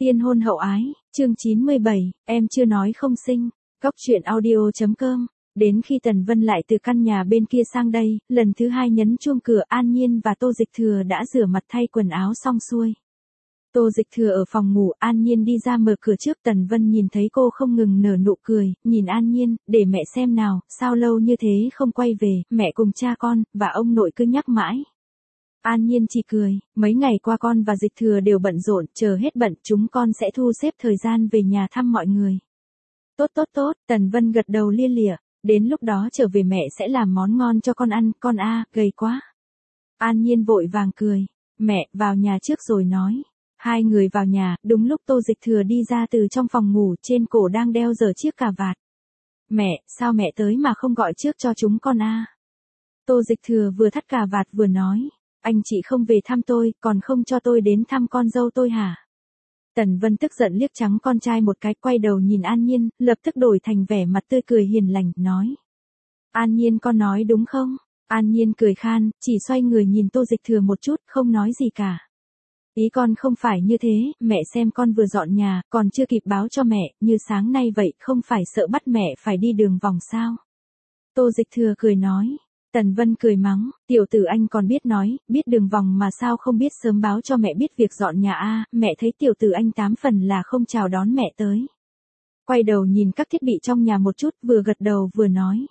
Tiên hôn hậu ái, chương 97, em chưa nói không sinh. Góc truyện audio.com. Đến khi Tần Vân lại từ căn nhà bên kia sang đây, lần thứ hai nhấn chuông cửa, An Nhiên và Tô Dịch Thừa đã rửa mặt thay quần áo xong xuôi. Tô Dịch Thừa ở phòng ngủ, An Nhiên đi ra mở cửa trước. Tần Vân nhìn thấy cô không ngừng nở nụ cười, nhìn An Nhiên, để mẹ xem nào, sao lâu như thế không quay về, mẹ cùng cha con, và ông nội cứ nhắc mãi. An Nhiên chỉ cười, mấy ngày qua con và Dịch Thừa đều bận rộn, chờ hết bận chúng con sẽ thu xếp thời gian về nhà thăm mọi người. Tốt, Tần Vân gật đầu lia lịa, đến lúc đó trở về mẹ sẽ làm món ngon cho con ăn, con gầy quá. An Nhiên vội vàng cười, mẹ, vào nhà trước rồi nói. Hai người vào nhà, đúng lúc Tô Dịch Thừa đi ra từ trong phòng ngủ, trên cổ đang đeo giờ chiếc cà vạt. Mẹ, sao mẹ tới mà không gọi trước cho chúng con Tô Dịch Thừa vừa thắt cà vạt vừa nói. Anh chị không về thăm tôi, còn không cho tôi đến thăm con dâu tôi hả? Tần Vân tức giận liếc trắng con trai một cái, quay đầu nhìn An Nhiên, lập tức đổi thành vẻ mặt tươi cười hiền lành, nói. An Nhiên con nói đúng không? An Nhiên cười khan, chỉ xoay người nhìn Tô Dịch Thừa một chút, không nói gì cả. Ý con không phải như thế, mẹ xem con vừa dọn nhà, còn chưa kịp báo cho mẹ, như sáng nay vậy, không phải sợ bắt mẹ phải đi đường vòng sao? Tô Dịch Thừa cười nói. Tần Vân cười mắng, tiểu tử anh còn biết nói, biết đường vòng mà sao không biết sớm báo cho mẹ biết việc dọn nhà mẹ thấy tiểu tử anh 8 phần là không chào đón mẹ tới. Quay đầu nhìn các thiết bị trong nhà một chút, vừa gật đầu vừa nói.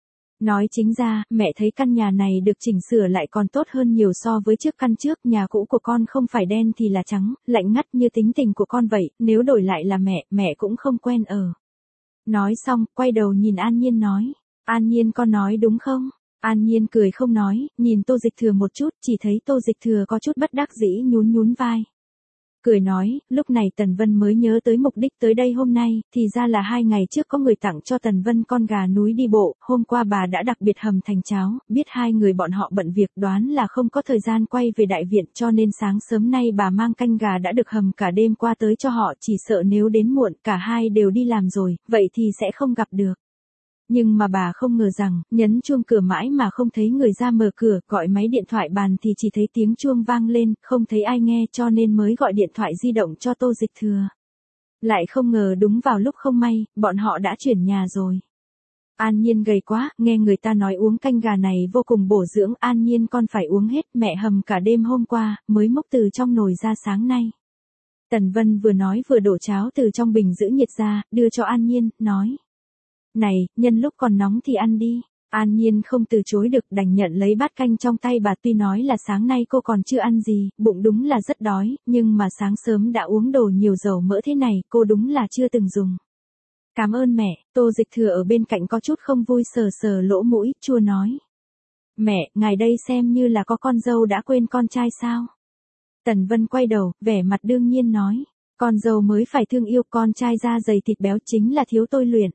Nói chính ra, mẹ thấy căn nhà này được chỉnh sửa lại còn tốt hơn nhiều so với trước căn trước, nhà cũ của con không phải đen thì là trắng, lạnh ngắt như tính tình của con vậy, nếu đổi lại là mẹ cũng không quen ở. Nói xong, quay đầu nhìn An Nhiên nói, An Nhiên con nói đúng không? An Nhiên cười không nói, nhìn Tô Dịch Thừa một chút, chỉ thấy Tô Dịch Thừa có chút bất đắc dĩ nhún vai. Cười nói, lúc này Tần Vân mới nhớ tới mục đích tới đây hôm nay, thì ra là 2 ngày trước có người tặng cho Tần Vân con gà núi đi bộ, hôm qua bà đã đặc biệt hầm thành cháo, biết hai người bọn họ bận việc đoán là không có thời gian quay về đại viện cho nên sáng sớm nay bà mang canh gà đã được hầm cả đêm qua tới cho họ, chỉ sợ nếu đến muộn cả hai đều đi làm rồi, vậy thì sẽ không gặp được. Nhưng mà bà không ngờ rằng, nhấn chuông cửa mãi mà không thấy người ra mở cửa, gọi máy điện thoại bàn thì chỉ thấy tiếng chuông vang lên, không thấy ai nghe cho nên mới gọi điện thoại di động cho Tô Dịch Thừa. Lại không ngờ đúng vào lúc không may, bọn họ đã chuyển nhà rồi. An Nhiên gầy quá, nghe người ta nói uống canh gà này vô cùng bổ dưỡng, An Nhiên con phải uống hết, mẹ hầm cả đêm hôm qua, mới múc từ trong nồi ra sáng nay. Tần Vân vừa nói vừa đổ cháo từ trong bình giữ nhiệt ra, đưa cho An Nhiên, nói. Này, nhân lúc còn nóng thì ăn đi. An Nhiên không từ chối được, đành nhận lấy bát canh trong tay bà, tuy nói là sáng nay cô còn chưa ăn gì, bụng đúng là rất đói, nhưng mà sáng sớm đã uống đồ nhiều dầu mỡ thế này, cô đúng là chưa từng dùng. Cảm ơn mẹ. Tô Dịch Thừa ở bên cạnh có chút không vui, sờ lỗ mũi, chua nói. Mẹ, ngài đây xem như là có con dâu đã quên con trai sao? Tần Vân quay đầu, vẻ mặt đương nhiên nói. Con dâu mới phải thương yêu, con trai da dày thịt béo chính là thiếu tôi luyện.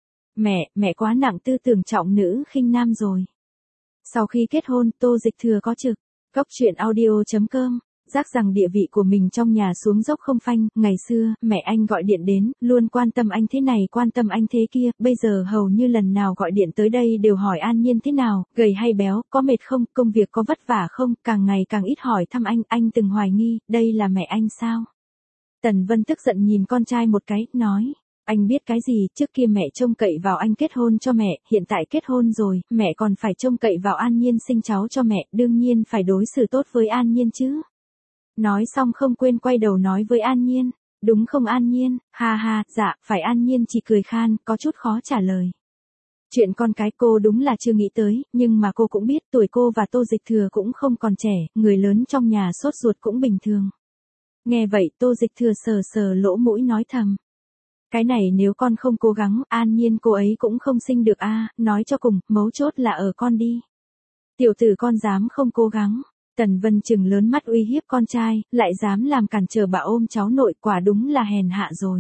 Mẹ quá nặng tư tưởng trọng nữ khinh nam rồi. Sau khi kết hôn, Tô Dịch Thừa có trực. Góc truyện audio.com. Giác rằng địa vị của mình trong nhà xuống dốc không phanh, ngày xưa, mẹ anh gọi điện đến, luôn quan tâm anh thế này quan tâm anh thế kia, bây giờ hầu như lần nào gọi điện tới đây đều hỏi An Nhiên thế nào, gầy hay béo, có mệt không, công việc có vất vả không, càng ngày càng ít hỏi thăm anh từng hoài nghi, đây là mẹ anh sao? Tần Vân tức giận nhìn con trai một cái, nói. Anh biết cái gì, trước kia mẹ trông cậy vào anh kết hôn cho mẹ, hiện tại kết hôn rồi, mẹ còn phải trông cậy vào An Nhiên sinh cháu cho mẹ, đương nhiên phải đối xử tốt với An Nhiên chứ. Nói xong không quên quay đầu nói với An Nhiên, đúng không An Nhiên, ha, dạ, phải. An Nhiên chỉ cười khan, có chút khó trả lời. Chuyện con cái cô đúng là chưa nghĩ tới, nhưng mà cô cũng biết tuổi cô và Tô Dịch Thừa cũng không còn trẻ, người lớn trong nhà sốt ruột cũng bình thường. Nghe vậy Tô Dịch Thừa sờ lỗ mũi nói thầm. Cái này nếu con không cố gắng, An Nhiên cô ấy cũng không sinh được nói cho cùng, mấu chốt là ở con đi. Tiểu tử con dám không cố gắng. Tần Vân trừng lớn mắt uy hiếp con trai, lại dám làm cản trở bà ôm cháu nội, quả đúng là hèn hạ rồi.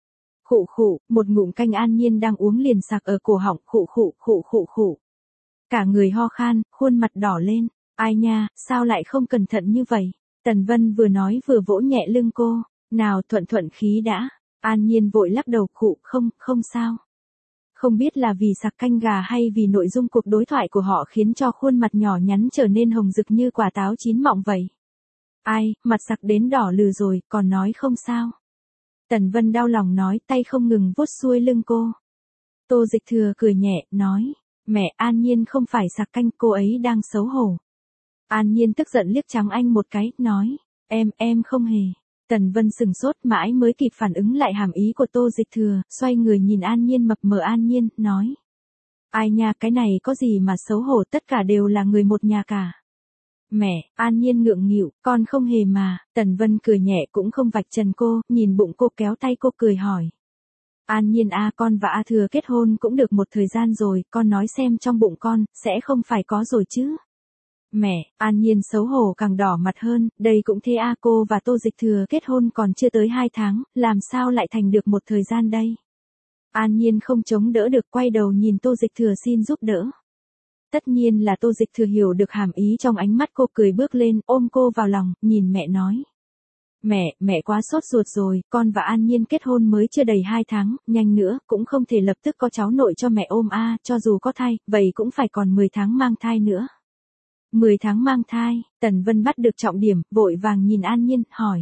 Khụ, một ngụm canh An Nhiên đang uống liền sặc ở cổ họng, khụ. Cả người ho khan, khuôn mặt đỏ lên, ai nha, sao lại không cẩn thận như vậy? Tần Vân vừa nói vừa vỗ nhẹ lưng cô, nào thuận khí đã. An Nhiên vội lắc đầu, khụ, không sao. Không biết là vì sặc canh gà hay vì nội dung cuộc đối thoại của họ khiến cho khuôn mặt nhỏ nhắn trở nên hồng rực như quả táo chín mọng vậy. Ai, mặt sặc đến đỏ lừ rồi, còn nói không sao. Tần Vân đau lòng nói, tay không ngừng vuốt xuôi lưng cô. Tô Dịch Thừa cười nhẹ, nói, mẹ, An Nhiên không phải sạc canh, cô ấy đang xấu hổ. An Nhiên tức giận liếc trắng anh một cái, nói, em không hề. Tần Vân sừng sốt mãi mới kịp phản ứng lại hàm ý của Tô Dịch Thừa, xoay người nhìn An Nhiên mập mờ An Nhiên, nói. Ai nha, cái này có gì mà xấu hổ, tất cả đều là người một nhà cả. Mẹ, An Nhiên ngượng nghịu, con không hề mà. Tần Vân cười nhẹ cũng không vạch trần cô, nhìn bụng cô kéo tay cô cười hỏi. An Nhiên à, con và A Thừa kết hôn cũng được một thời gian rồi, con nói xem trong bụng con, sẽ không phải có rồi chứ. Mẹ, An Nhiên xấu hổ càng đỏ mặt hơn, đây cũng thế à, cô và Tô Dịch Thừa kết hôn còn chưa tới 2 tháng, làm sao lại thành được một thời gian đây. An Nhiên không chống đỡ được, quay đầu nhìn Tô Dịch Thừa xin giúp đỡ. Tất nhiên là Tô Dịch Thừa hiểu được hàm ý trong ánh mắt cô, cười bước lên, ôm cô vào lòng, nhìn mẹ nói. Mẹ quá sốt ruột rồi, con và An Nhiên kết hôn mới chưa đầy 2 tháng, nhanh nữa, cũng không thể lập tức có cháu nội cho mẹ ôm a, cho dù có thai, vậy cũng phải còn 10 tháng mang thai nữa. 10 tháng mang thai, Tần Vân bắt được trọng điểm, vội vàng nhìn An Nhiên, hỏi.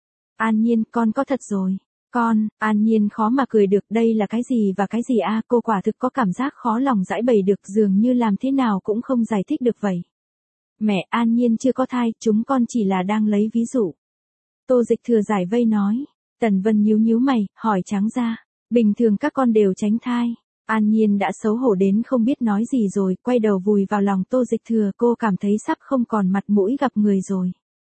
An Nhiên, con có thật rồi. Con, An Nhiên khó mà cười được, đây là cái gì và cái gì a, cô quả thực có cảm giác khó lòng giải bày được, dường như làm thế nào cũng không giải thích được vậy. Mẹ, An Nhiên chưa có thai, chúng con chỉ là đang lấy ví dụ. Tô Dịch Thừa giải vây nói. Tần Vân nhíu mày, hỏi trắng ra. Bình thường các con đều tránh thai. An Nhiên đã xấu hổ đến không biết nói gì rồi, quay đầu vùi vào lòng Tô Dịch Thừa, cô cảm thấy sắp không còn mặt mũi gặp người rồi.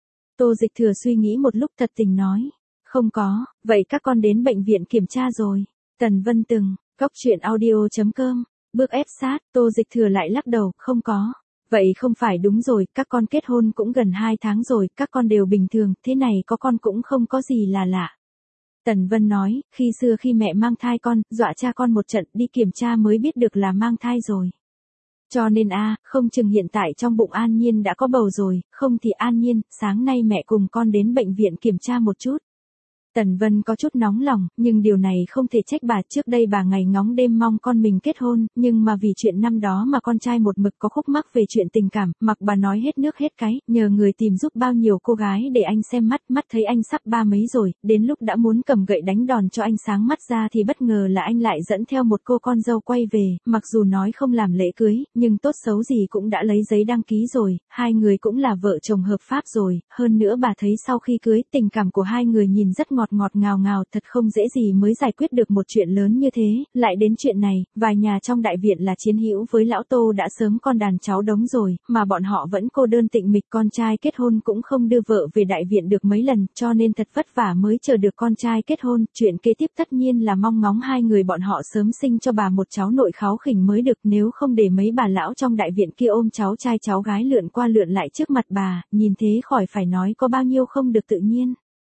Tô Dịch Thừa suy nghĩ một lúc thật tình nói. Không có, vậy các con đến bệnh viện kiểm tra rồi. Tần Vân từng, góc truyện audio.com, bước ép sát, Tô Dịch Thừa lại lắc đầu, không có. Vậy không phải đúng rồi, các con kết hôn cũng gần 2 tháng rồi, các con đều bình thường, thế này có con cũng không có gì là lạ. Tần Vân nói, khi xưa khi mẹ mang thai con, dọa cha con một trận, đi kiểm tra mới biết được là mang thai rồi. Cho nên không chừng hiện tại trong bụng An Nhiên đã có bầu rồi, không thì An Nhiên, sáng nay mẹ cùng con đến bệnh viện kiểm tra một chút. Tần Vân có chút nóng lòng, nhưng điều này không thể trách bà, trước đây bà ngày ngóng đêm mong con mình kết hôn, nhưng mà vì chuyện năm đó mà con trai một mực có khúc mắc về chuyện tình cảm, mặc bà nói hết nước hết cái, nhờ người tìm giúp bao nhiêu cô gái để anh xem mắt thấy anh sắp 30 rồi, đến lúc đã muốn cầm gậy đánh đòn cho anh sáng mắt ra thì bất ngờ là anh lại dẫn theo một cô con dâu quay về, mặc dù nói không làm lễ cưới, nhưng tốt xấu gì cũng đã lấy giấy đăng ký rồi, hai người cũng là vợ chồng hợp pháp rồi, hơn nữa bà thấy sau khi cưới, tình cảm của hai người nhìn rất ngọt ngào, thật không dễ gì mới giải quyết được một chuyện lớn như thế, lại đến chuyện này, vài nhà trong đại viện là chiến hữu với lão Tô đã sớm con đàn cháu đống rồi, mà bọn họ vẫn cô đơn tịnh mịch, con trai kết hôn cũng không đưa vợ về đại viện được mấy lần, cho nên thật vất vả mới chờ được con trai kết hôn, chuyện kế tiếp tất nhiên là mong ngóng hai người bọn họ sớm sinh cho bà một cháu nội kháu khỉnh mới được, nếu không để mấy bà lão trong đại viện kia ôm cháu trai cháu gái lượn qua lượn lại trước mặt bà, nhìn thế khỏi phải nói có bao nhiêu không được tự nhiên.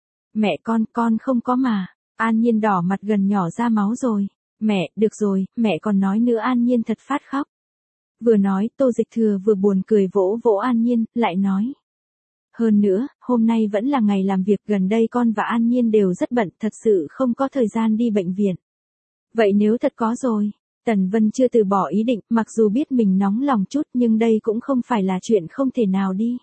Mẹ con không có mà. An Nhiên đỏ mặt gần nhỏ ra máu rồi. Mẹ, được rồi, mẹ còn nói nữa. An Nhiên thật phát khóc. Vừa nói, Tô Dịch Thừa vừa buồn cười vỗ vỗ An Nhiên, lại nói. Hơn nữa, hôm nay vẫn là ngày làm việc, gần đây con và An Nhiên đều rất bận, thật sự không có thời gian đi bệnh viện. Vậy nếu thật có rồi, Tần Vân chưa từ bỏ ý định, mặc dù biết mình nóng lòng chút nhưng đây cũng không phải là chuyện không thể nào đi.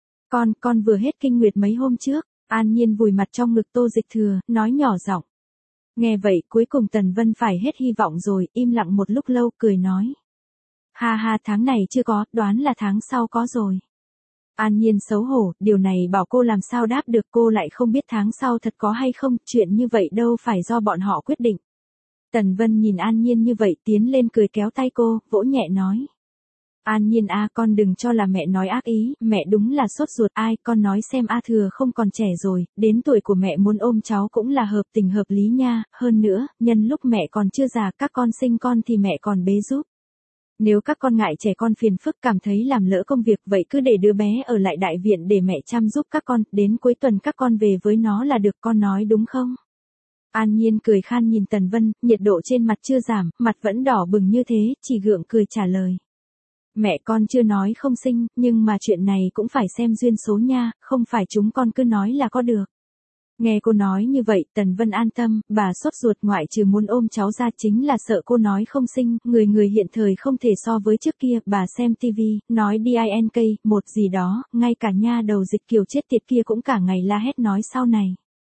Con vừa hết kinh nguyệt mấy hôm trước. An Nhiên vùi mặt trong ngực Tô Dịch Thừa, nói nhỏ giọng. Nghe vậy, cuối cùng Tần Vân phải hết hy vọng rồi, im lặng một lúc lâu, cười nói. Ha, tháng này chưa có, đoán là tháng sau có rồi. An Nhiên xấu hổ, điều này bảo cô làm sao đáp được, cô lại không biết tháng sau thật có hay không, chuyện như vậy đâu phải do bọn họ quyết định. Tần Vân nhìn An Nhiên như vậy, tiến lên cười kéo tay cô, vỗ nhẹ nói. An Nhiên con đừng cho là mẹ nói ác ý, mẹ đúng là sốt ruột, con nói xem A Thừa không còn trẻ rồi, đến tuổi của mẹ muốn ôm cháu cũng là hợp tình hợp lý nha, hơn nữa, nhân lúc mẹ còn chưa già, các con sinh con thì mẹ còn bế giúp. Nếu các con ngại trẻ con phiền phức, cảm thấy làm lỡ công việc, vậy cứ để đứa bé ở lại đại viện để mẹ chăm giúp các con, đến cuối tuần các con về với nó là được, con nói đúng không? An Nhiên cười khan nhìn Tần Vân, nhiệt độ trên mặt chưa giảm, mặt vẫn đỏ bừng như thế, chỉ gượng cười trả lời. Mẹ con chưa nói không sinh, nhưng mà chuyện này cũng phải xem duyên số nha, không phải chúng con cứ nói là có được. Nghe cô nói như vậy, Tần Vân an tâm, bà sốt ruột ngoại trừ muốn ôm cháu ra chính là sợ cô nói không sinh, người hiện thời không thể so với trước kia, bà xem tivi, nói DINK, một gì đó, ngay cả nha đầu Dịch Kiều chết tiệt kia cũng cả ngày la hét nói sau này.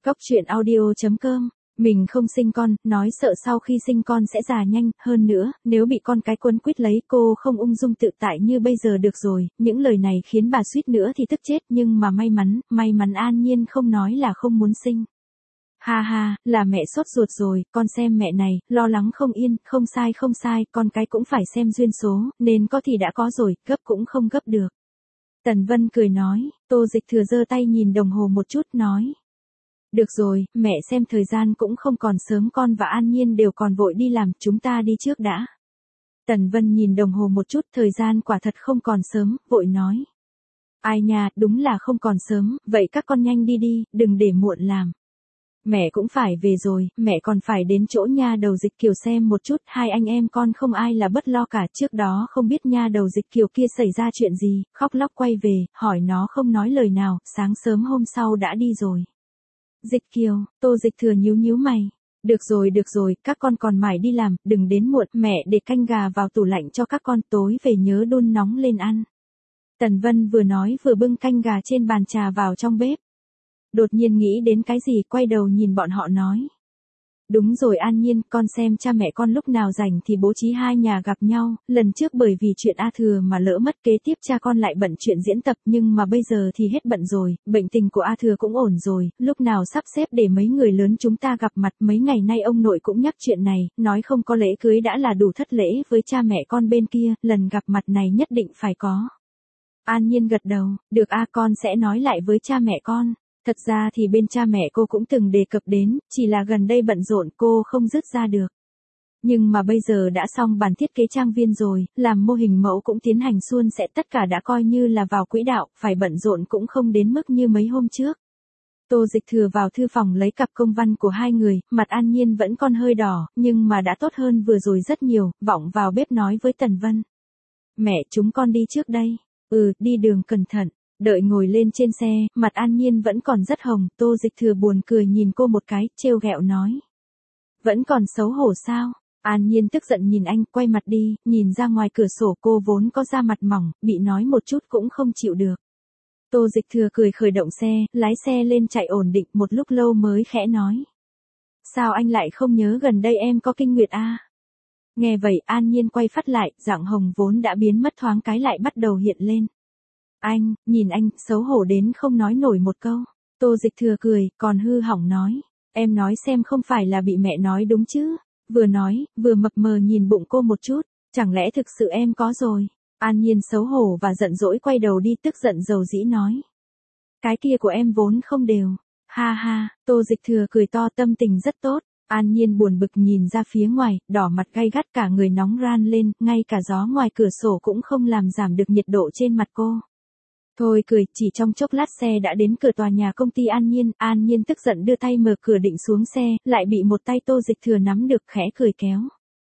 Góc truyện audio.com. Mình không sinh con, nói sợ sau khi sinh con sẽ già nhanh, hơn nữa, nếu bị con cái quấn quýt lấy cô không ung dung tự tại như bây giờ được rồi, những lời này khiến bà suýt nữa thì tức chết, nhưng mà may mắn An Nhiên không nói là không muốn sinh. Ha ha, là mẹ sốt ruột rồi, con xem mẹ này, lo lắng không yên, không sai, con cái cũng phải xem duyên số, nên có thì đã có rồi, gấp cũng không gấp được. Tần Vân cười nói, Tô Dịch Thừa giơ tay nhìn đồng hồ một chút nói. Được rồi, mẹ xem thời gian cũng không còn sớm, con và An Nhiên đều còn vội đi làm, chúng ta đi trước đã. Tần Vân nhìn đồng hồ một chút, thời gian quả thật không còn sớm, vội nói. Ai nha, đúng là không còn sớm, vậy các con nhanh đi đi, đừng để muộn làm. Mẹ cũng phải về rồi, mẹ còn phải đến chỗ nha đầu Dịch Kiều xem một chút, hai anh em con không ai là bất lo cả, trước đó không biết nha đầu Dịch Kiều kia xảy ra chuyện gì, khóc lóc quay về, hỏi nó không nói lời nào, sáng sớm hôm sau đã đi rồi. Dịch Kiều, Tô Dịch Thừa nhíu mày. Được rồi, các con còn mải đi làm, đừng đến muộn, mẹ để canh gà vào tủ lạnh cho các con, tối về nhớ đun nóng lên ăn. Tần Vân vừa nói vừa bưng canh gà trên bàn trà vào trong bếp. Đột nhiên nghĩ đến cái gì, quay đầu nhìn bọn họ nói. Đúng rồi An Nhiên, con xem cha mẹ con lúc nào rảnh thì bố trí hai nhà gặp nhau, lần trước bởi vì chuyện A Thừa mà lỡ mất, kế tiếp cha con lại bận chuyện diễn tập, nhưng mà bây giờ thì hết bận rồi, bệnh tình của A Thừa cũng ổn rồi, lúc nào sắp xếp để mấy người lớn chúng ta gặp mặt, mấy ngày nay ông nội cũng nhắc chuyện này, nói không có lễ cưới đã là đủ thất lễ với cha mẹ con bên kia, lần gặp mặt này nhất định phải có. An Nhiên gật đầu, được a, con sẽ nói lại với cha mẹ con. Thật ra thì bên cha mẹ cô cũng từng đề cập đến, chỉ là gần đây bận rộn cô không dứt ra được. Nhưng mà bây giờ đã xong bản thiết kế trang viên rồi, làm mô hình mẫu cũng tiến hành suôn sẽ, tất cả đã coi như là vào quỹ đạo, phải bận rộn cũng không đến mức như mấy hôm trước. Tô Dịch Thừa vào thư phòng lấy cặp công văn của hai người, mặt An Nhiên vẫn còn hơi đỏ, nhưng mà đã tốt hơn vừa rồi rất nhiều, vọng vào bếp nói với Tần Vân. Mẹ, chúng con đi trước đây. Đi đường cẩn thận. Đợi ngồi lên trên xe, mặt An Nhiên vẫn còn rất hồng, Tô Dịch Thừa buồn cười nhìn cô một cái, trêu ghẹo nói. Vẫn còn xấu hổ sao? An Nhiên tức giận nhìn anh, quay mặt đi, nhìn ra ngoài cửa sổ, cô vốn có da mặt mỏng, bị nói một chút cũng không chịu được. Tô Dịch Thừa cười khởi động xe, lái xe lên chạy ổn định, một lúc lâu mới khẽ nói. Sao anh lại không nhớ gần đây em có kinh nguyệt a? Nghe vậy An Nhiên quay phát lại, dạng hồng vốn đã biến mất thoáng cái lại bắt đầu hiện lên. Anh, nhìn anh, xấu hổ đến không nói nổi một câu. Tô Dịch Thừa cười, còn hư hỏng nói. Em nói xem không phải là bị mẹ nói đúng chứ. Vừa nói, vừa mập mờ nhìn bụng cô một chút. Chẳng lẽ thực sự em có rồi. An Nhiên xấu hổ và giận dỗi quay đầu đi, tức giận dầu dĩ nói. Cái kia của em vốn không đều. Ha ha, Tô Dịch Thừa cười to, tâm tình rất tốt. An Nhiên buồn bực nhìn ra phía ngoài, đỏ mặt gay gắt, cả người nóng ran lên, ngay cả gió ngoài cửa sổ cũng không làm giảm được nhiệt độ trên mặt cô. Thôi cười, chỉ trong chốc lát xe đã đến cửa tòa nhà công ty An Nhiên tức giận đưa tay mở cửa định xuống xe, lại bị một tay Tô Dịch Thừa nắm được, khẽ cười kéo.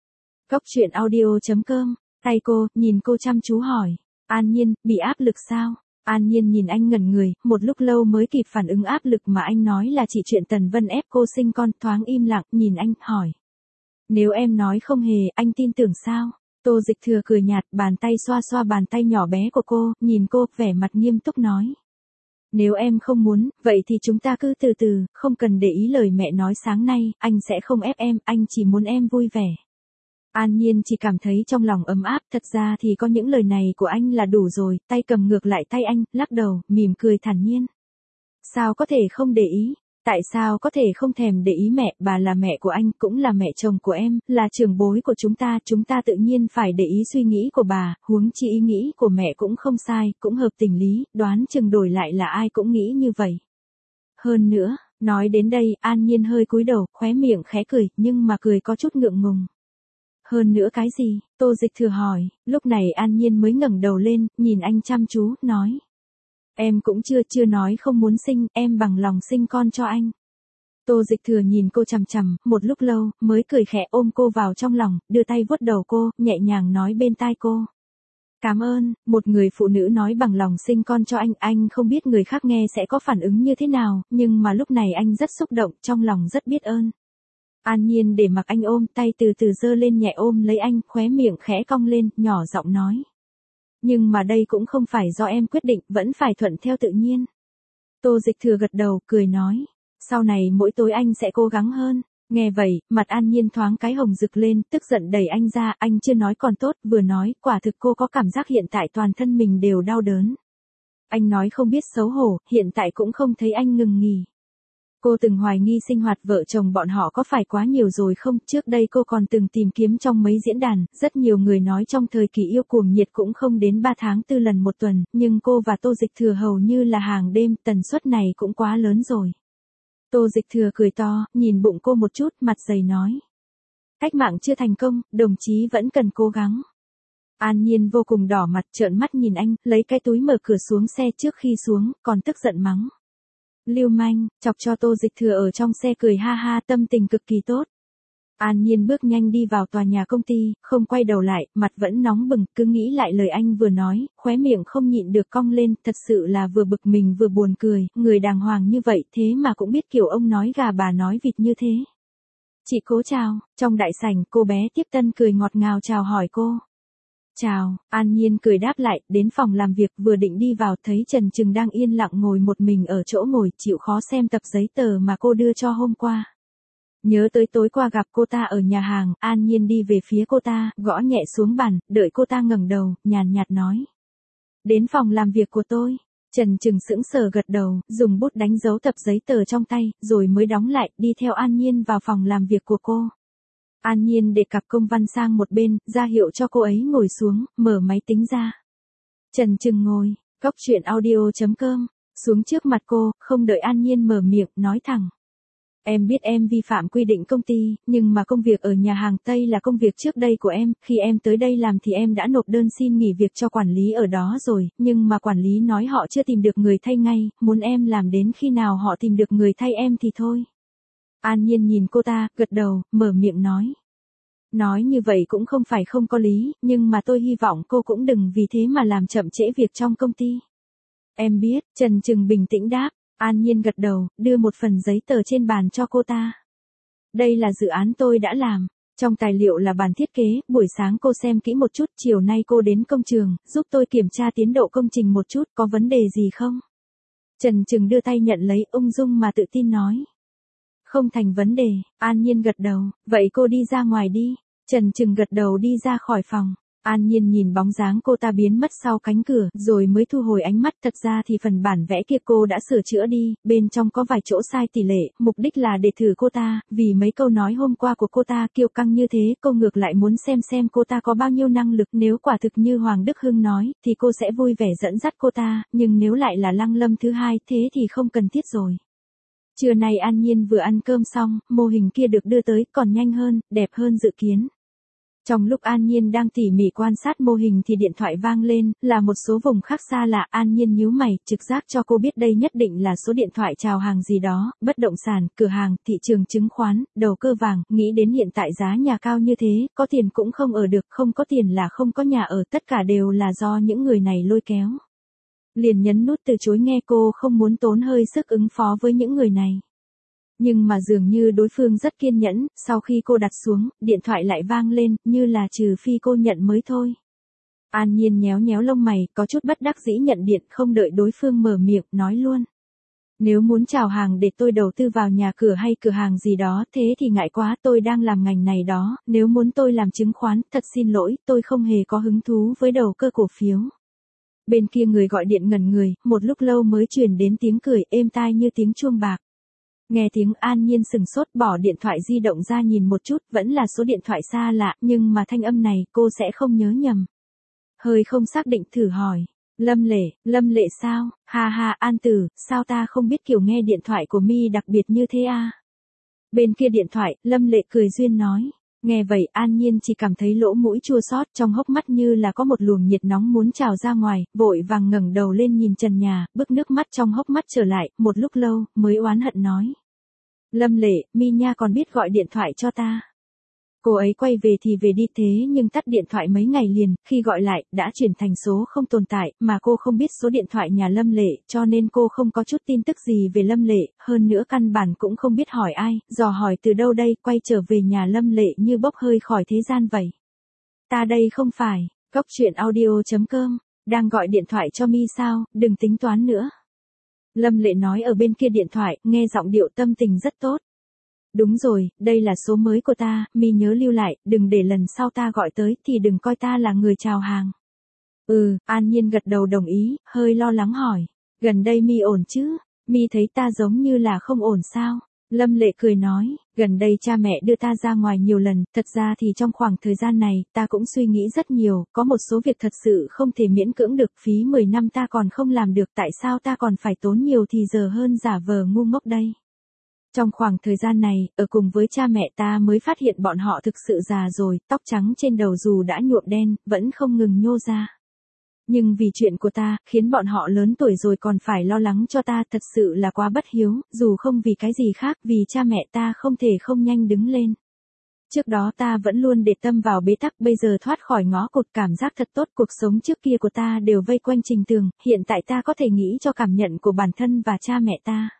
Góc truyện audio.com, tay cô, nhìn cô chăm chú hỏi. An Nhiên, bị áp lực sao? An Nhiên nhìn anh ngẩn người, một lúc lâu mới kịp phản ứng áp lực mà anh nói là chỉ chuyện Tần Vân ép cô sinh con, thoáng im lặng, nhìn anh, hỏi. Nếu em nói không hề, anh tin tưởng sao? Tô Dịch Thừa cười nhạt, bàn tay xoa xoa bàn tay nhỏ bé của cô, nhìn cô, vẻ mặt nghiêm túc nói. Nếu em không muốn, vậy thì chúng ta cứ từ từ, không cần để ý lời mẹ nói sáng nay, anh sẽ không ép em, anh chỉ muốn em vui vẻ. An Nhiên chỉ cảm thấy trong lòng ấm áp, thật ra thì có những lời này của anh là đủ rồi, tay cầm ngược lại tay anh, lắc đầu, mỉm cười thản nhiên. Sao có thể không để ý? Tại sao có thể không thèm để ý mẹ, bà là mẹ của anh, cũng là mẹ chồng của em, là trưởng bối của chúng ta tự nhiên phải để ý suy nghĩ của bà, huống chi ý nghĩ của mẹ cũng không sai, cũng hợp tình lý, đoán chừng đổi lại là ai cũng nghĩ như vậy. Hơn nữa, nói đến đây, An Nhiên hơi cúi đầu, khóe miệng khẽ cười, nhưng mà cười có chút ngượng ngùng. Hơn nữa cái gì? Tô Dịch Thừa hỏi, lúc này An Nhiên mới ngẩng đầu lên, nhìn anh chăm chú, nói. Em cũng chưa nói không muốn sinh, em bằng lòng sinh con cho anh. Tô Dịch Thừa nhìn cô chằm chằm, một lúc lâu, mới cười khẽ ôm cô vào trong lòng, đưa tay vuốt đầu cô, nhẹ nhàng nói bên tai cô. Cảm ơn, một người phụ nữ nói bằng lòng sinh con cho anh không biết người khác nghe sẽ có phản ứng như thế nào, nhưng mà lúc này anh rất xúc động, trong lòng rất biết ơn. An Nhiên để mặc anh ôm, tay từ từ giơ lên nhẹ ôm lấy anh, khóe miệng khẽ cong lên, nhỏ giọng nói. Nhưng mà đây cũng không phải do em quyết định, vẫn phải thuận theo tự nhiên. Tô Dịch Thừa gật đầu, cười nói. Sau này mỗi tối anh sẽ cố gắng hơn. Nghe vậy, mặt An Nhiên thoáng cái hồng rực lên, tức giận đẩy anh ra, anh chưa nói còn tốt, vừa nói, quả thực cô có cảm giác hiện tại toàn thân mình đều đau đớn. Anh nói không biết xấu hổ, hiện tại cũng không thấy anh ngừng nghỉ. Cô từng hoài nghi sinh hoạt vợ chồng bọn họ có phải quá nhiều rồi không, trước đây cô còn từng tìm kiếm trong mấy diễn đàn, rất nhiều người nói trong thời kỳ yêu cuồng nhiệt cũng không đến 3 tháng 4 lần một tuần, nhưng cô và Tô Dịch Thừa hầu như là hàng đêm, tần suất này cũng quá lớn rồi. Tô Dịch Thừa cười to, nhìn bụng cô một chút, mặt dày nói. Cách mạng chưa thành công, đồng chí vẫn cần cố gắng. An Nhiên vô cùng đỏ mặt trợn mắt nhìn anh, lấy cái túi mở cửa xuống xe trước khi xuống, còn tức giận mắng. Lưu manh, chọc cho Tô Dịch Thừa ở trong xe cười ha ha, tâm tình cực kỳ tốt. An Nhiên bước nhanh đi vào tòa nhà công ty, không quay đầu lại, mặt vẫn nóng bừng, cứ nghĩ lại lời anh vừa nói, khóe miệng không nhịn được cong lên, thật sự là vừa bực mình vừa buồn cười, người đàng hoàng như vậy thế mà cũng biết kiểu ông nói gà bà nói vịt như thế. Chị Cố chào, trong đại sảnh cô bé tiếp tân cười ngọt ngào chào hỏi cô. Chào, An Nhiên cười đáp lại, đến phòng làm việc vừa định đi vào thấy Trần Trừng đang yên lặng ngồi một mình ở chỗ ngồi chịu khó xem tập giấy tờ mà cô đưa cho hôm qua. Nhớ tới tối qua gặp cô ta ở nhà hàng, An Nhiên đi về phía cô ta, gõ nhẹ xuống bàn, đợi cô ta ngẩng đầu, nhàn nhạt nói. Đến phòng làm việc của tôi. Trần Trừng sững sờ gật đầu, dùng bút đánh dấu tập giấy tờ trong tay, rồi mới đóng lại, đi theo An Nhiên vào phòng làm việc của cô. An Nhiên để cặp công văn sang một bên, ra hiệu cho cô ấy ngồi xuống, mở máy tính ra. Trần Trừng ngồi, góc chuyện audio.com, xuống trước mặt cô, không đợi An Nhiên mở miệng, nói thẳng. Em biết em vi phạm quy định công ty, nhưng mà công việc ở nhà hàng Tây là công việc trước đây của em, khi em tới đây làm thì em đã nộp đơn xin nghỉ việc cho quản lý ở đó rồi, nhưng mà quản lý nói họ chưa tìm được người thay ngay, muốn em làm đến khi nào họ tìm được người thay em thì thôi. An Nhiên nhìn cô ta, gật đầu, mở miệng nói. Nói như vậy cũng không phải không có lý, nhưng mà tôi hy vọng cô cũng đừng vì thế mà làm chậm trễ việc trong công ty. Em biết, Trần Trừng bình tĩnh đáp. An Nhiên gật đầu, đưa một phần giấy tờ trên bàn cho cô ta. Đây là dự án tôi đã làm. Trong tài liệu là bản thiết kế, buổi sáng cô xem kỹ một chút, chiều nay cô đến công trường, giúp tôi kiểm tra tiến độ công trình một chút, có vấn đề gì không? Trần Trừng đưa tay nhận lấy, ung dung mà tự tin nói. Không thành vấn đề, An Nhiên gật đầu, vậy cô đi ra ngoài đi. Trần Trừng gật đầu đi ra khỏi phòng. An Nhiên nhìn bóng dáng cô ta biến mất sau cánh cửa, rồi mới thu hồi ánh mắt, thật ra thì phần bản vẽ kia cô đã sửa chữa đi, bên trong có vài chỗ sai tỷ lệ, mục đích là để thử cô ta, vì mấy câu nói hôm qua của cô ta kiêu căng như thế, cô ngược lại muốn xem cô ta có bao nhiêu năng lực, nếu quả thực như Hoàng Đức Hưng nói, thì cô sẽ vui vẻ dẫn dắt cô ta, nhưng nếu lại là Lăng Lâm thứ hai, thế thì không cần thiết rồi. Trưa nay An Nhiên vừa ăn cơm xong, mô hình kia được đưa tới, còn nhanh hơn, đẹp hơn dự kiến. Trong lúc An Nhiên đang tỉ mỉ quan sát mô hình thì điện thoại vang lên, là một số vùng khác xa lạ. An Nhiên nhíu mày, trực giác cho cô biết đây nhất định là số điện thoại chào hàng gì đó, bất động sản, cửa hàng, thị trường chứng khoán, đầu cơ vàng, nghĩ đến hiện tại giá nhà cao như thế, có tiền cũng không ở được, không có tiền là không có nhà ở, tất cả đều là do những người này lôi kéo. Liền nhấn nút từ chối nghe, cô không muốn tốn hơi sức ứng phó với những người này. Nhưng mà dường như đối phương rất kiên nhẫn, sau khi cô đặt xuống, điện thoại lại vang lên, như là trừ phi cô nhận mới thôi. An Nhiên nhéo nhéo lông mày, có chút bất đắc dĩ nhận điện, không đợi đối phương mở miệng, nói luôn. Nếu muốn chào hàng để tôi đầu tư vào nhà cửa hay cửa hàng gì đó, thế thì ngại quá, tôi đang làm ngành này đó, nếu muốn tôi làm chứng khoán, thật xin lỗi, tôi không hề có hứng thú với đầu cơ cổ phiếu. Bên kia người gọi điện ngẩn người, một lúc lâu mới truyền đến tiếng cười êm tai như tiếng chuông bạc. Nghe tiếng An Nhiên sừng sốt, bỏ điện thoại di động ra nhìn một chút, vẫn là số điện thoại xa lạ, nhưng mà thanh âm này cô sẽ không nhớ nhầm. Hơi không xác định thử hỏi. Lâm Lệ sao? Ha ha, An Tử, sao ta không biết kiểu nghe điện thoại của mi đặc biệt như thế à? Bên kia điện thoại, Lâm Lệ cười duyên nói. Nghe vậy An Nhiên chỉ cảm thấy lỗ mũi chua xót, trong hốc mắt như là có một luồng nhiệt nóng muốn trào ra ngoài, vội vàng ngẩng đầu lên nhìn trần nhà, bức nước mắt trong hốc mắt trở lại, một lúc lâu, mới oán hận nói. Lâm Lệ, mi nha còn biết gọi điện thoại cho ta. Cô ấy quay về thì về đi, thế nhưng tắt điện thoại mấy ngày liền, khi gọi lại, đã chuyển thành số không tồn tại, mà cô không biết số điện thoại nhà Lâm Lệ, cho nên cô không có chút tin tức gì về Lâm Lệ, hơn nữa căn bản cũng không biết hỏi ai, dò hỏi từ đâu đây, quay trở về nhà Lâm Lệ như bốc hơi khỏi thế gian vậy. Ta đây không phải, góc chuyện audio.com, đang gọi điện thoại cho mi sao, đừng tính toán nữa. Lâm Lệ nói ở bên kia điện thoại, nghe giọng điệu tâm tình rất tốt. Đúng rồi, đây là số mới của ta, mi nhớ lưu lại, đừng để lần sau ta gọi tới thì đừng coi ta là người chào hàng. An Nhiên gật đầu đồng ý, hơi lo lắng hỏi. Gần đây mi ổn chứ? Mi thấy ta giống như là không ổn sao? Lâm Lệ cười nói, gần đây cha mẹ đưa ta ra ngoài nhiều lần, thật ra thì trong khoảng thời gian này, ta cũng suy nghĩ rất nhiều, có một số việc thật sự không thể miễn cưỡng được, phí 10 năm ta còn không làm được, tại sao ta còn phải tốn nhiều thì giờ hơn giả vờ ngu ngốc đây. Trong khoảng thời gian này, ở cùng với cha mẹ ta mới phát hiện bọn họ thực sự già rồi, tóc trắng trên đầu dù đã nhuộm đen, vẫn không ngừng nhô ra. Nhưng vì chuyện của ta, khiến bọn họ lớn tuổi rồi còn phải lo lắng cho ta, thật sự là quá bất hiếu, dù không vì cái gì khác, vì cha mẹ ta không thể không nhanh đứng lên. Trước đó ta vẫn luôn để tâm vào bế tắc, bây giờ thoát khỏi ngõ cụt, cảm giác thật tốt, cuộc sống trước kia của ta đều vây quanh Trình Tường, hiện tại ta có thể nghĩ cho cảm nhận của bản thân và cha mẹ ta.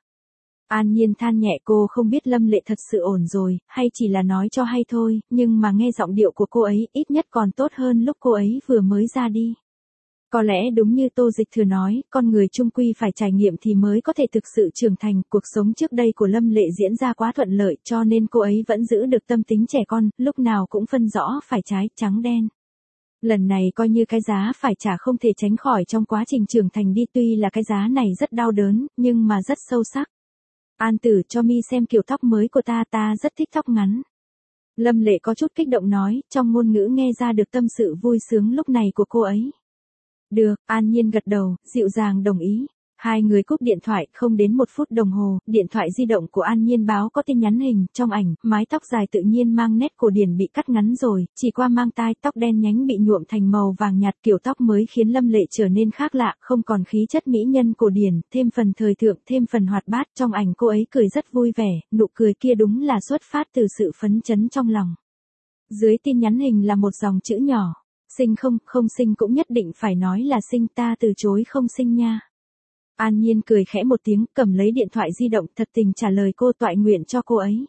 An Nhiên than nhẹ, cô không biết Lâm Lệ thật sự ổn rồi, hay chỉ là nói cho hay thôi, nhưng mà nghe giọng điệu của cô ấy, ít nhất còn tốt hơn lúc cô ấy vừa mới ra đi. Có lẽ đúng như Tô Dịch Thừa nói, con người chung quy phải trải nghiệm thì mới có thể thực sự trưởng thành, cuộc sống trước đây của Lâm Lệ diễn ra quá thuận lợi cho nên cô ấy vẫn giữ được tâm tính trẻ con, lúc nào cũng phân rõ phải trái, trắng đen. Lần này coi như cái giá phải trả không thể tránh khỏi trong quá trình trưởng thành đi, tuy là cái giá này rất đau đớn, nhưng mà rất sâu sắc. An Tử, cho mi xem kiểu tóc mới của ta, ta rất thích tóc ngắn. Lâm Lệ có chút kích động nói, trong ngôn ngữ nghe ra được tâm sự vui sướng lúc này của cô ấy. Được, An Nhiên gật đầu, dịu dàng đồng ý. Hai người cúp điện thoại, không đến 1 phút đồng hồ, điện thoại di động của An Nhiên báo có tin nhắn hình, trong ảnh, mái tóc dài tự nhiên mang nét cổ điển bị cắt ngắn rồi, chỉ qua mang tai, tóc đen nhánh bị nhuộm thành màu vàng nhạt, kiểu tóc mới khiến Lâm Lệ trở nên khác lạ, không còn khí chất mỹ nhân cổ điển, thêm phần thời thượng, thêm phần hoạt bát, trong ảnh cô ấy cười rất vui vẻ, nụ cười kia đúng là xuất phát từ sự phấn chấn trong lòng. Dưới tin nhắn hình là một dòng chữ nhỏ. Sinh không sinh cũng nhất định phải nói là sinh, ta từ chối không sinh nha. An Nhiên cười khẽ một tiếng, cầm lấy điện thoại di động, thật tình trả lời cô, toại nguyện cho cô ấy.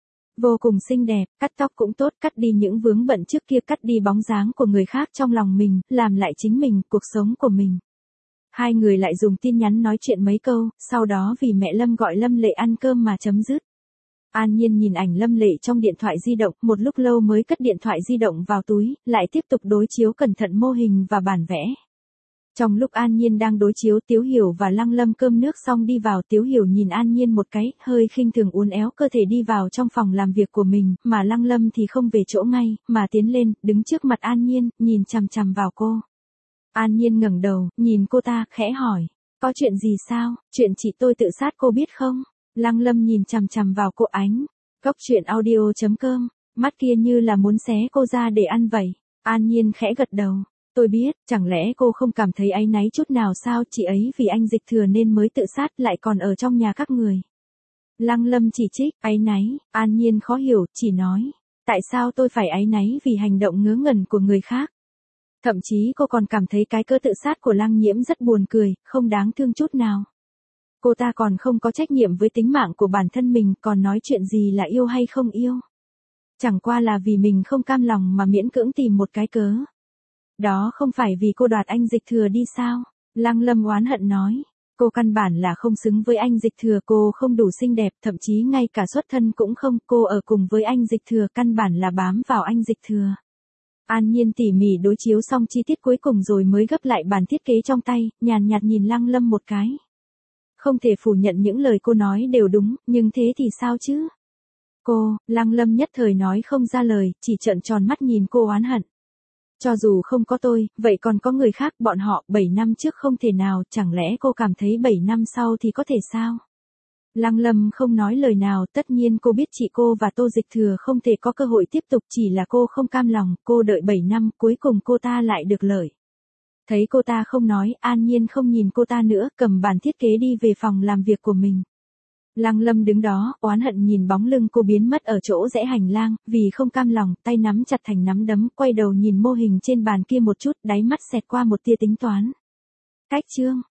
Vô cùng xinh đẹp, cắt tóc cũng tốt, cắt đi những vướng bận trước kia, cắt đi bóng dáng của người khác trong lòng mình, làm lại chính mình, cuộc sống của mình. Hai người lại dùng tin nhắn nói chuyện mấy câu, sau đó vì mẹ Lâm gọi Lâm Lệ ăn cơm mà chấm dứt. An Nhiên nhìn ảnh Lâm Lệ trong điện thoại di động, một lúc lâu mới cất điện thoại di động vào túi, lại tiếp tục đối chiếu cẩn thận mô hình và bản vẽ. Trong lúc An Nhiên đang đối chiếu, Tiếu Hiểu và Lăng Lâm cơm nước xong đi vào, Tiếu Hiểu nhìn An Nhiên một cái, hơi khinh thường uốn éo cơ thể đi vào trong phòng làm việc của mình, mà Lăng Lâm thì không về chỗ ngay, mà tiến lên, đứng trước mặt An Nhiên, nhìn chằm chằm vào cô. An Nhiên ngẩng đầu, nhìn cô ta, khẽ hỏi, có chuyện gì sao, chuyện chị tôi tự sát cô biết không? Lăng Lâm nhìn chằm chằm vào cô, ánh. Góc truyện audio.com, mắt kia như là muốn xé cô ra để ăn vậy. An Nhiên khẽ gật đầu. Tôi biết, chẳng lẽ cô không cảm thấy áy náy chút nào sao, chị ấy vì anh Dịch Thừa nên mới tự sát, lại còn ở trong nhà các người. Lăng Lâm chỉ trích, áy náy, An Nhiên khó hiểu, chỉ nói. Tại sao tôi phải áy náy vì hành động ngớ ngẩn của người khác? Thậm chí cô còn cảm thấy cái cớ tự sát của Lăng Nhiễm rất buồn cười, không đáng thương chút nào. Cô ta còn không có trách nhiệm với tính mạng của bản thân mình, còn nói chuyện gì là yêu hay không yêu. Chẳng qua là vì mình không cam lòng mà miễn cưỡng tìm một cái cớ. Đó không phải vì cô đoạt anh Dịch Thừa đi sao? Lăng Lâm oán hận nói. Cô căn bản là không xứng với anh Dịch Thừa, cô không đủ xinh đẹp, thậm chí ngay cả xuất thân cũng không, cô ở cùng với anh Dịch Thừa căn bản là bám vào anh Dịch Thừa. An Nhiên tỉ mỉ đối chiếu xong chi tiết cuối cùng rồi mới gấp lại bản thiết kế trong tay, nhàn nhạt nhìn Lăng Lâm một cái. Không thể phủ nhận những lời cô nói đều đúng, nhưng thế thì sao chứ? Cô, Lăng Lâm nhất thời nói không ra lời, chỉ trợn tròn mắt nhìn cô oán hận. Cho dù không có tôi, vậy còn có người khác, bọn họ 7 năm trước không thể nào, chẳng lẽ cô cảm thấy 7 năm sau thì có thể sao? Lăng Lâm không nói lời nào, tất nhiên cô biết chị cô và Tô Dịch Thừa không thể có cơ hội tiếp tục, chỉ là cô không cam lòng, cô đợi 7 năm, cuối cùng cô ta lại được lợi. Thấy cô ta không nói, An Nhiên không nhìn cô ta nữa, cầm bản thiết kế đi về phòng làm việc của mình. Lăng Lâm đứng đó, oán hận nhìn bóng lưng cô biến mất ở chỗ rẽ hành lang, vì không cam lòng, tay nắm chặt thành nắm đấm, quay đầu nhìn mô hình trên bàn kia một chút, đáy mắt xẹt qua một tia tính toán. Cách chương